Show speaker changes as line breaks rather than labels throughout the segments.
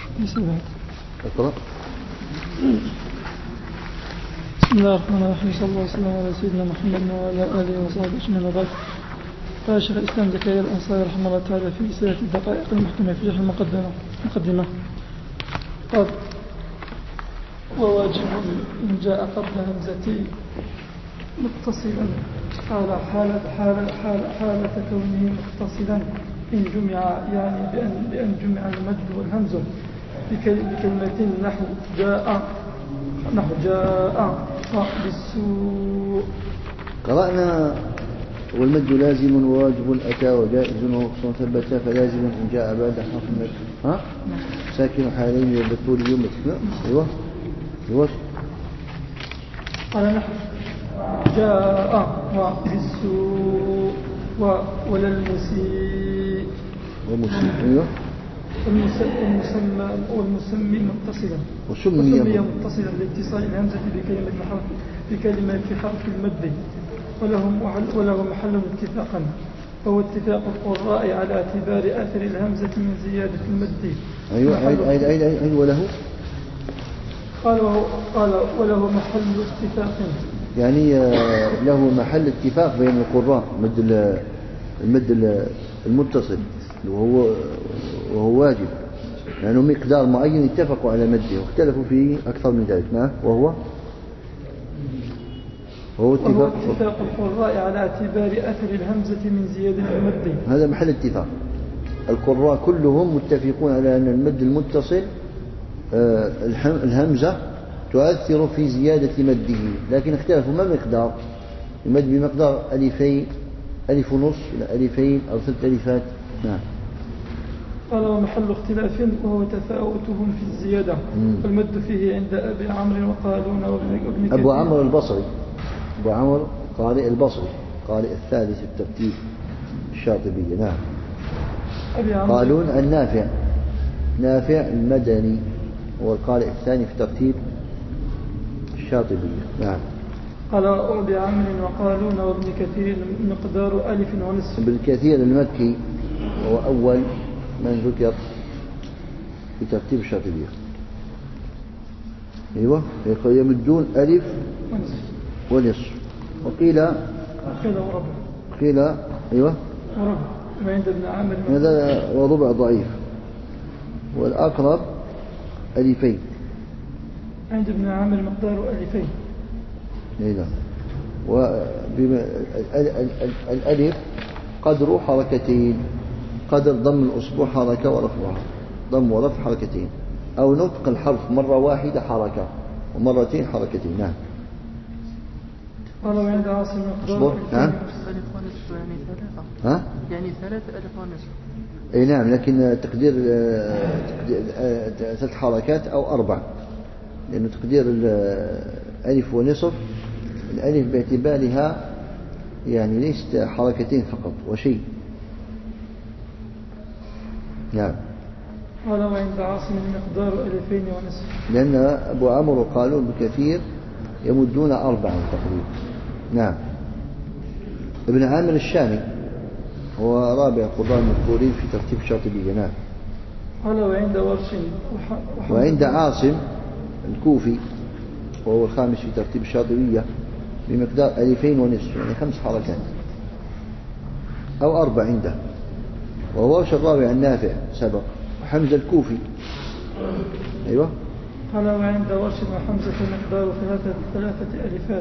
اقرأ.
بسم الله الرحمن الرحيم، صلى الله وسلم على سيدنا محمد وعلى آله وصحبه أجمعين. وبعد، قال شيخ الإسلام زكريا الأنصاري رحمه الله تعالى في رسالة الدقائق المحكمة في شرح المقدمة قال: وواجب إن جاء قبل همزة متصلا حالة كونه متصلا إن جمع، يعني بأن جمع المد والهمزة بكلمة نحو جاء بالسوء.
قرأنا: والمد لازم وواجب أتى وجائز ومقصود ثبت، فلازم إن جاء بعد حرف المد ساكن حالين يبطل اليوم. ايوه
قال: نحو جاء بالسوء ولا المسيء
ايوه
والمسمى متصلا متصلا لاتصال الهمزة بكلمة في حرف المد، وله محل اتفاقا، فهو اتفاق القراء على اعتبار آثر الهمزة من زيادة المد.
أي وله
قال وله محل اتفاق،
يعني له محل اتفاق بين القراء المد المتصل وهو واجب، لأنه مقدار معين اتفقوا على مده واختلفوا فيه أكثر من ذلك. ما وهو
اتفاق القراء على اعتبار أثر الهمزة من زيادة المد.
هذا محل اتفاق، القراء كلهم متفقون على أن المد المتصل الهمزة تؤثر في زيادة مده، لكن اختلفوا ما مقدار المد، بمقدار ألف ونص إلى ألفين أو 3 ألفات. نعم.
قال: ومحل اختلاف وهو تفاوتهم في الزيادة، والمد فيه عند أبي عمرو وقالون وابن كثير.
أبو عمرو البصري، أبو عمرو قارئ البصري، قارئ الثالث الترتيب الشاطبية. نعم. قالون نافع المدني هو القارئ الثاني في ترتيب الشاطبية. نعم.
قال: أبي عمرو وقالون وابن كثير مقدار ألف ونصف.
ابن كثير المكي هو أول من ذكر في ترتيب الشاطبية. أيوة، يمدون ألف ونصف، وقيل أيوة
وربع، وعند ابن عامر
هذا وربع ضعيف، والأقرب ألفين.
عند ابن عامر مقدار ألفين.
نعم. الألف قدر حركتين، قدر ضم الأصبع حركة ورفعها، ضم ورفع حركتين، أو نطق الحرف مرة واحدة حركة ومرتين حركتين. نعم.
قال: وعند عاصم مقدار
نعم.
يعني 3 ألف ونصف.
أي نعم، لكن تقدير 3 حركات أو 4، لأنه تقدير الألف ونصف، الألف باعتبارها يعني ليست حركتين فقط وشيء. نعم.
قال: وعند عاصم مقدار 2 ونصف،
لأن أبو عمرو قالوا بكثير يمدون 4 تقريبا. نعم. ابن عامر الشامي هو رابع قراء المذكورين في ترتيب الشاطبية. نعم.
قال: وعند
وعند عاصم الكوفي وهو الخامس في ترتيب الشاطبية بمقدار 2 ونصف، يعني 5 حركات أو 4 عنده، وهو الرابع النافع سبق، وحمزة الكوفي. أيوة.
قال: وعند ورش وحمزة مقدار 3 ألفات.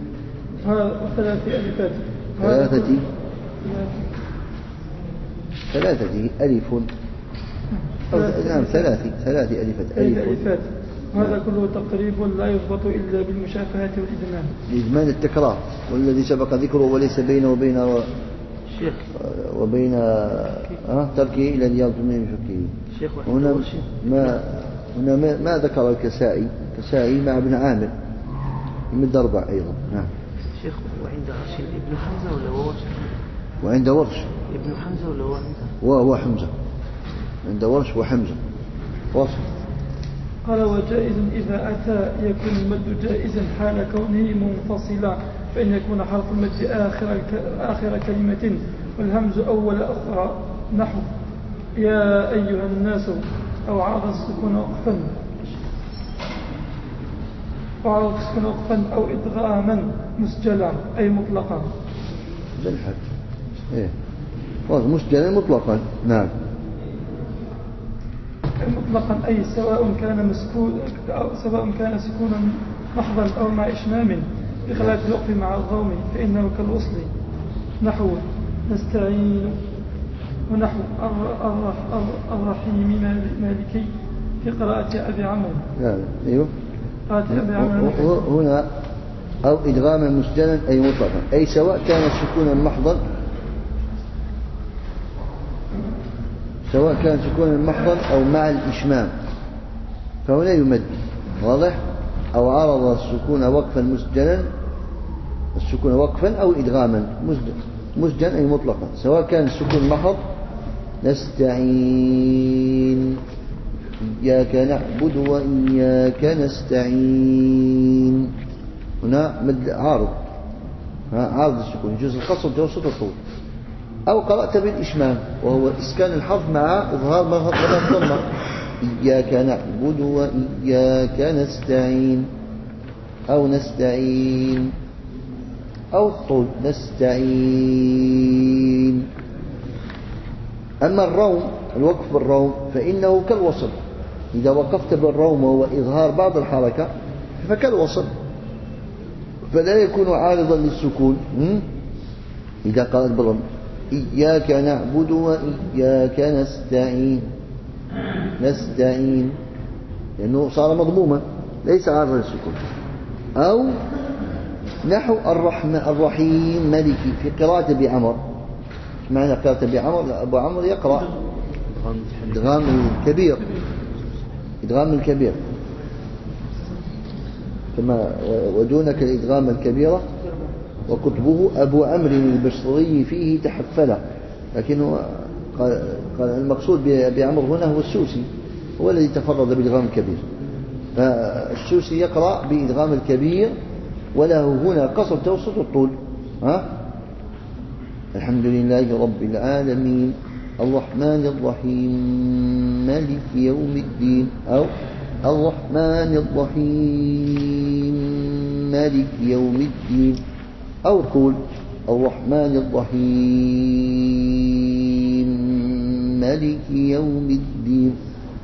ثلاثة ألف. نعم، 3 ألفات.
وهذا كله تقريب لا يضبط إلا بالمشافهة والإدمان.
إدمان التكرار، والذي سبق ذكره وليس بينه وبين تركه إلى رياض من فكه. هنا ما ذكر الكسائي مع ابن عامر يمد 4 أيضا. نعم.
شيخ، وعند عاصم ابن حمزة ولا هو ورش؟
وعند ورش
ابن حمزة ولا هو حمزة؟
وهو حمزة. عند ورش وحمزة وصف.
قال: وجائز إذا أتى يكون المد جائزا حال كونه منفصلا، فإن يكون حرف المد آخر كلمة والهمز أول أخرى، نحو يا أيها الناس أو عرض السكون وقفا أو إدغاما مسجلا أي مطلقا.
بالحق إيه مسجلا مطلقا. نعم
مطلقا أي سواء كان سكونا محضا أو مع إشمام بخلاف الوقف مع الضم فإنه كالوصل نحو نستعين ونحو الرحيم مالكي في قراءة أبي عمرو.
أيوه هنا أو إدغاما مسجلا أي مطلقا أي سواء كان سكونا محضا أو مع الإشمام فهنا يمد واضح أو عرض السكون وقفا مسجلا السكون وقفا أو إدغاما مسجلا أي مطلقا سواء كان السكون محض نستعين إياك نعبد وإياك نستعين هنا مد عارض السكون يجوز القصر جوسط الطول أو قرأت بالإشمام وهو إسكان الحرف مع إظهار مرة الضمة إياك نعبد وإياك نستعين أو الطول نستعين. أما الروم الوقف بالروم فإنه كالوصل إذا وقفت بالروم وهو إظهار بعض الحركة فكالوصل فلا يكون عارضا للسكون إذا قالت بالروم إياك نعبد وإياك نستعين لأنه صار مضموما ليس عارضا للسكون. أو نحو الرحيم ملكي في قراءة أبي عمرو. معنى قراءة أبي عمرو أبو عمرو يقرأ إدغام الكبير كما ودونك الإدغام الكبيرة وكتبه أبو عمرو البصري فيه تحفل لكنه قال المقصود بأبي عمرو هنا هو السوسي هو الذي تفرد بإدغام الكبير فالسوسي يقرأ بإدغام الكبير وله هنا قصر توسط الطول الحمد لله رب العالمين الرحمن الرحيم مالك يوم الدين أو الرحمن الرحيم مالك يوم الدين أو الطول الرحمن الرحيم مالك يوم الدين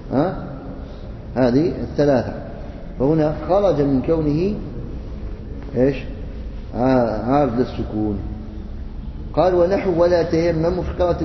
هذه الثلاثة فهنا خرج من كونه إيش عارض السكون. قال ونحو ولا تيمموا في قراءة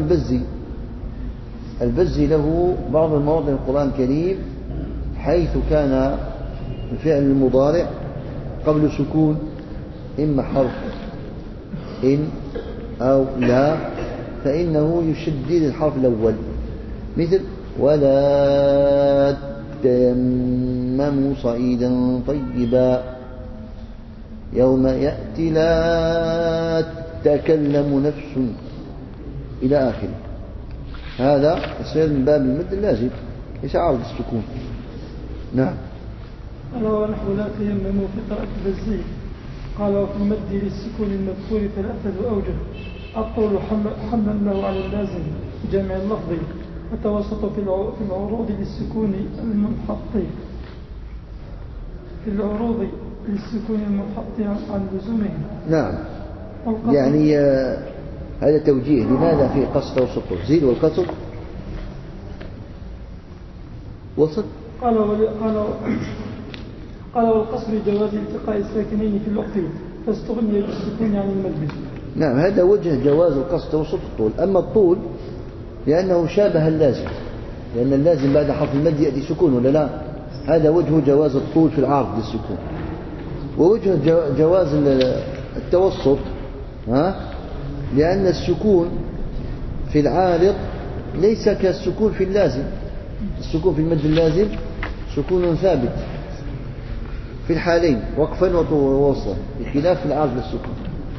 البزي له بعض المواضع القرآن الكريم حيث كان الفعل المضارع قبل سكون إما حرف إن أو لا فإنه يشدد الحرف الأول مثل ولا تيمموا صعيدا طيبا يوم يأتي لا تكلم نفس إلى آخره. هذا يصير من باب المد اللازم ليس عارض السكون. نعم.
قال ونحو لا تيمموا في قراءة البزي. قال وفي المد للسكون المذكور ثلاثة أوجه الطول حملا له على اللازم جمع اللفظ وتوسط في العروض للسكون المنحط عن لزومه.
نعم يعني هذا توجيه لماذا في قصر وسطر زيد والقصر وسط.
قال والقصر جواز التقاء الساكنين في الوقت فاستغني بالسكون عن المد.
نعم هذا وجه جواز القصر وسط الطول. أما الطول لأنه شابه اللازم لأن اللازم بعد حرف المد يأتي سكون ولا لا هذا وجه جواز الطول في العرض للسكون. ووجه جواز التوسط لأن السكون في العارض ليس كالسكون في اللازم. السكون في المد اللازم سكون ثابت في الحالين وقفا ووصلا بخلاف العارض للسكون.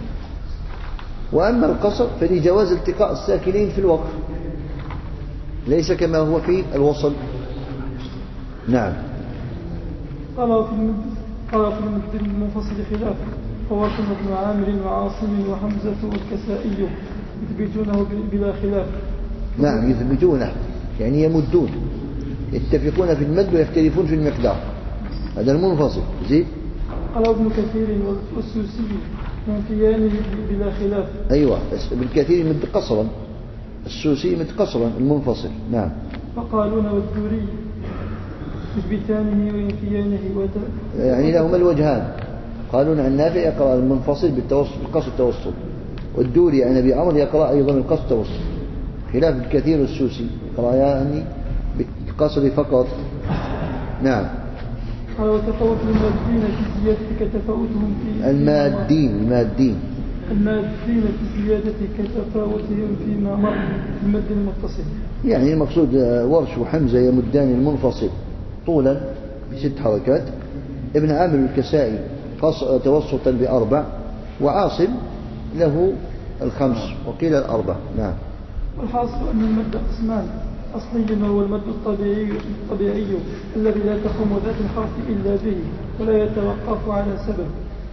وأما القصر فلجواز التقاء الساكنين في الوقف ليس كما هو في الوصل. نعم.
قال في المد المنفصل خلاف فواصل بن عامر وعاصم وحمزة والكسائي يثبتونه بلا خلاف.
نعم يثبتونه يعني يمدون يتفقون في المد ويختلفون في المقدار. هذا المنفصل. زيد.
قال ابن كثير والسوسي ينفيان بلا خلاف.
أيوة، ابن كثير يمد قصرا، السوسي يمد قصرا المنفصل. نعم.
فقالون والدوري يثبتانه وينفيانه
يعني لهما الوجهان. قالون عن نافع يقرأ المنفصل بالتوسط بالقصر التوسط، والدوري عن أبي عمرو يقرأ أيضا القصر التوسط، خلاف الكثير والسوسي يقرأ يعني بالقصر فقط. نعم.
قال وتفاوت المادين في زيادة كتفاوتهم في
المادين
في زيادة كتفاوتهم فيما مر المد المتصل.
يعني المقصود ورش وحمزة يمدان المنفصل طولا ب6 حركات، ابن عامر الكسائي توسطا ب4، وعاصم له 5 وقيل 4. نعم.
والحاصل أن المد قسمان: أصلي وهو المد الطبيعي الذي لا تقوم ذات الحرف إلا به ولا يتوقف على سبب،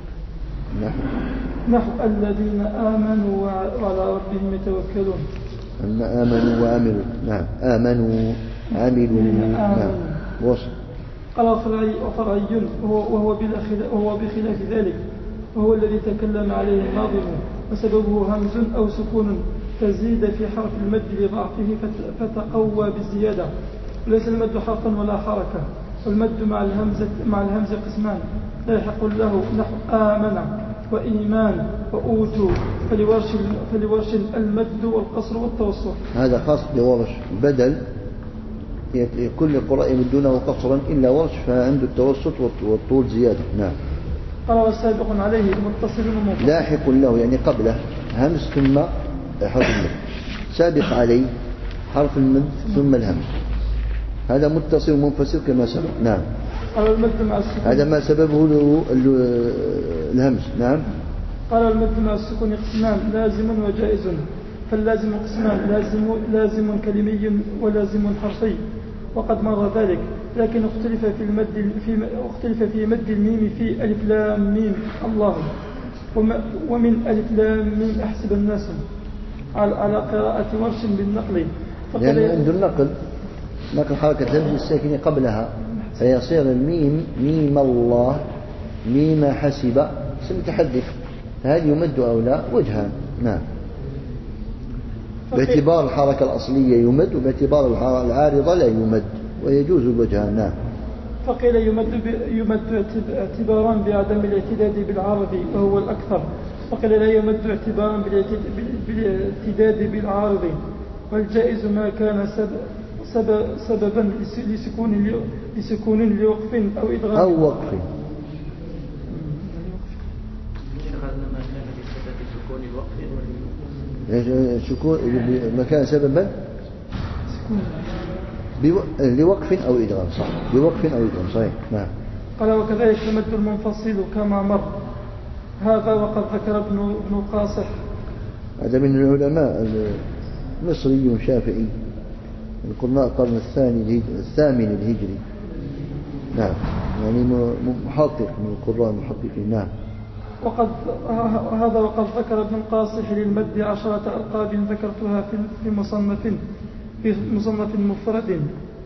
نحو الذين آمنوا وعلى ربهم يتوكلون.
أن آمنوا وعملوا. نعم. آمنوا عملوا. نعم. وصل.
قال وفرعي وهو بخلاف ذلك، وهو الذي تكلم عليه الناظم، وسببه همز أو سكون تزيد في حرف المد لضعفه فتقوى بالزيادة، وليس المد حرفا ولا حركة. والمد مع الهمزة قسمان لاحق له، نحو آمن وإيمان وأوتوا. فلورش المد والقصر والتوسط.
هذا خاص بورش. بدل كل القراء يمدونه قصرا إلا ورش فعنده التوسط والطول زيادة. نعم.
قال والسابق عليه متصل ومنفصل.
لاحق له يعني قبله همز ثم حرف المد، سابق عليه حرف المد ثم الهمز، هذا متصل ومنفصل كما سبق. نعم.
قال المد مع السكون.
هذا ما سببه الهمز. نعم.
قال المد مع السكون قسمان: لازم وجائز. فاللازم قسمان: لازم كلمي ولازم حرفي، وقد مر ذلك. لكن اختلف في مد الميم في ألف لام ميم الله، ومن ألف لام ميم أحسب الناس، على قراءة ورش بالنقل.
لأن عنده النقل نقل حركة الهمز الساكنة قبلها، فيصير الميم ميم الله ميم حسب اسم متحدث، هل يمد أو لا؟ وجهان. نعم. باعتبار الحركة الأصلية يمد، وباعتبار العارضة لا يمد، ويجوز الوجهان. نعم.
فقيل يمد اعتبارا بعدم الاعتداد بالعارض وهو الأكثر، وقيل لا يمد اعتبارا بالاعتداد بالعارض. والجائز ما كان سببا لسكون لوقف أو إدغام
أو وقف.
شغلنا ما كان بسبب سكون الوقف
سكون ما كان سببا لوقف أو إدغام. صح. بوقف أو إدغام. صحيح. نعم.
قال وكذلك المد المنفصل كما مر. هذا وقد ذكر ابن قاصح،
هذا من العلماء مصري شافعي من قرناء القرن الثامن الهجري. نعم. يعني محقق من القراء المحققين. نعم.
وقد ذكر ابن القاصح للمد 10 ألقاب ذكرتها في مصنف مفرد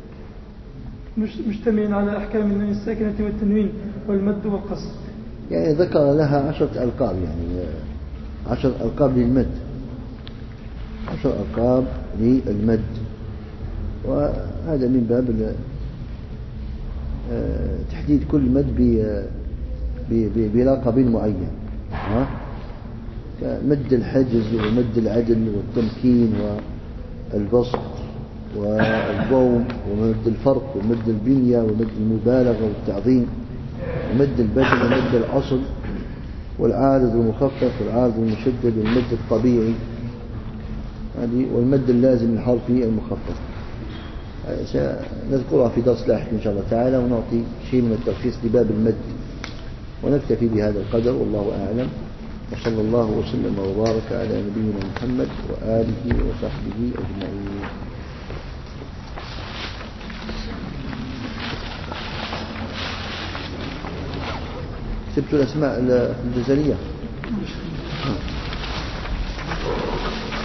مجتمع على أحكام النون الساكنة والتنوين والمد والقصر.
يعني ذكر لها 10 ألقاب، يعني 10 ألقاب للمد، 10 ألقاب للمد، وهذا من باب تحديد كل مد بلقب معين. مد الحجز ومد العدل والتمكين والبسط والضوم ومد الفرق ومد البنية ومد المبالغة والتعظيم ومد البدل ومد الأصل والعارض المخفف والعارض المشدد والمد الطبيعي والمد اللازم الحرفي المخفف. سنذكرها في درس لاحق إن شاء الله تعالى، ونعطي شيء من التلخيص لباب المد، ونكتفي بهذا القدر والله أعلم، وصلى الله وسلم وبارك على نبينا محمد وآله وصحبه أجمعين. كتبت الأسماء الجزرية.